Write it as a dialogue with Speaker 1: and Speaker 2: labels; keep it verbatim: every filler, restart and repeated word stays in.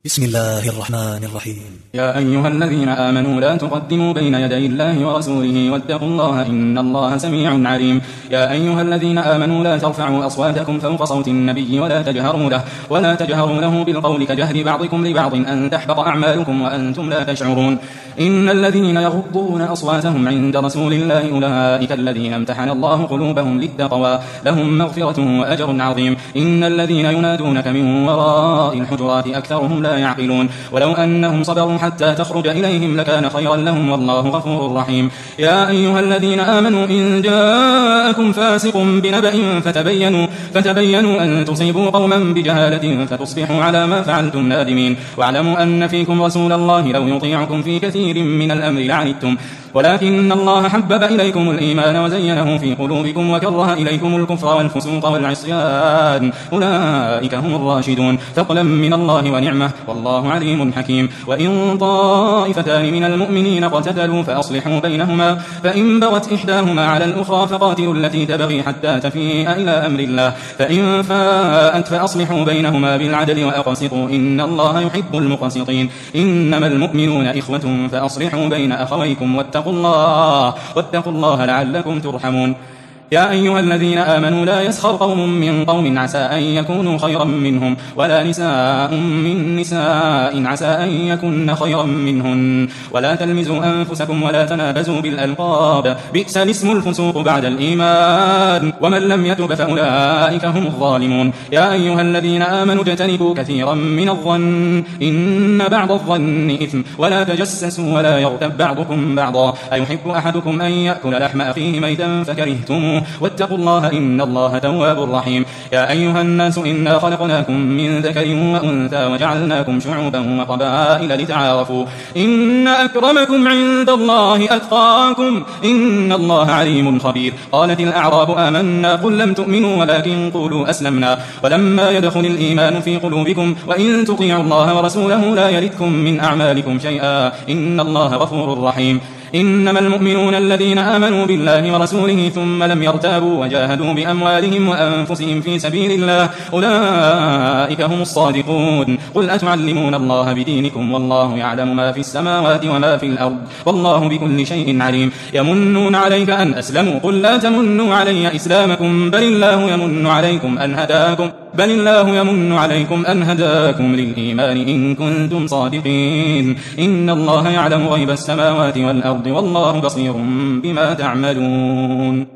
Speaker 1: بسم الله الرحمن الرحيم.
Speaker 2: يا أيها الذين آمنوا لا تقدموا بين يدي الله ورسوله واتقوا الله إن الله سميع عليم. يا أيها الذين آمنوا لا ترفعوا أصواتكم فوق صوت النبي ولا تجهروا له ولا تجهروا له بالقول كجهر بعضكم لبعض أن تحبط أعمالكم وأنتم لا تشعرون. إن الذين يغضون أصواتهم عند رسول الله أولئك الذين امتحن الله قلوبهم للتقوى لهم مغفرة وأجر عظيم. إن الذين ينادونك من وراء الحجرات أكثرهم لا يعقلون. ولو أنهم صبروا حتى تخرج إليهم لكان خيرا لهم والله غفور رحيم. يا أيها الذين آمنوا إن جاءكم فاسق بنبأ فتبينوا, فتبينوا أن تصيبوا قوما بجهالة فتصبحوا على ما فعلتم نادمين. واعلموا أن فيكم رسول الله لو يطيعكم في كثير من الأمر لعنتم ولكن الله حبب إليكم الإيمان وزينه في قلوبكم وكره إليكم الكفر والفسوق والعصيان أولئك هم الراشدون فضلا من الله ونعمة والله عليم حكيم. وإن طائفتان من المؤمنين اقتتلوا فأصلحوا بينهما فإن بغت إحداهما على الأخرى فقاتلوا التي تبغي حتى تفيء إلى أمر الله فإن فاءت فأصلحوا بينهما بالعدل وأقسطوا إن الله يحب المقسطين. إنما المؤمنون إخوة فأصلحوا بين أخويكم واتقوا الله واتقوا الله لعلكم ترحمون. يا أيها الذين آمنوا لا يسخر قوم من قوم عسى أن يكونوا خيرا منهم ولا نساء من نساء عسى أن يكون خيرا منهن ولا تلمزوا أنفسكم ولا تنابزوا بالألقاب بئس الاسم الفسوق بعد الإيمان ومن لم يتب فأولئك هم الظالمون. يا أيها الذين آمنوا اجتنبوا كثيرا من الظن إن بعض الظن إثم ولا تجسسوا ولا يغتب بعضكم بعضا أيحب أحدكم أن يأكل لحم أخيه ميتا فكرهتموه واتقوا الله إن الله تواب رحيم. يا أيها الناس إنا خلقناكم من ذكر وأنثى وجعلناكم شعوبا وقبائل لتعارفوا إن أكرمكم عند الله أتقاكم إن الله عليم خبير. قالت الأعراب آمنا قل لم تؤمنوا ولكن قولوا أسلمنا ولما يدخل الإيمان في قلوبكم وإن تطيعوا الله ورسوله لا يلدكم من أعمالكم شيئا إن الله غفور رحيم. إنما المؤمنون الذين آمنوا بالله ورسوله ثم لم يرتابوا وجاهدوا بأموالهم وأنفسهم في سبيل الله أولئك هم الصادقون. قل أتعلمون الله بدينكم والله يعلم ما في السماوات وما في الأرض والله بكل شيء عليم. يمنون عليك أن أسلموا قل لا تمنوا علي إسلامكم بل الله يمن عليكم أن هداكم بل الله يمن عليكم أن هداكم للإيمان إن كنتم صادقين. إن الله يعلم غيب السماوات والأرض والله بصير بما تعملون.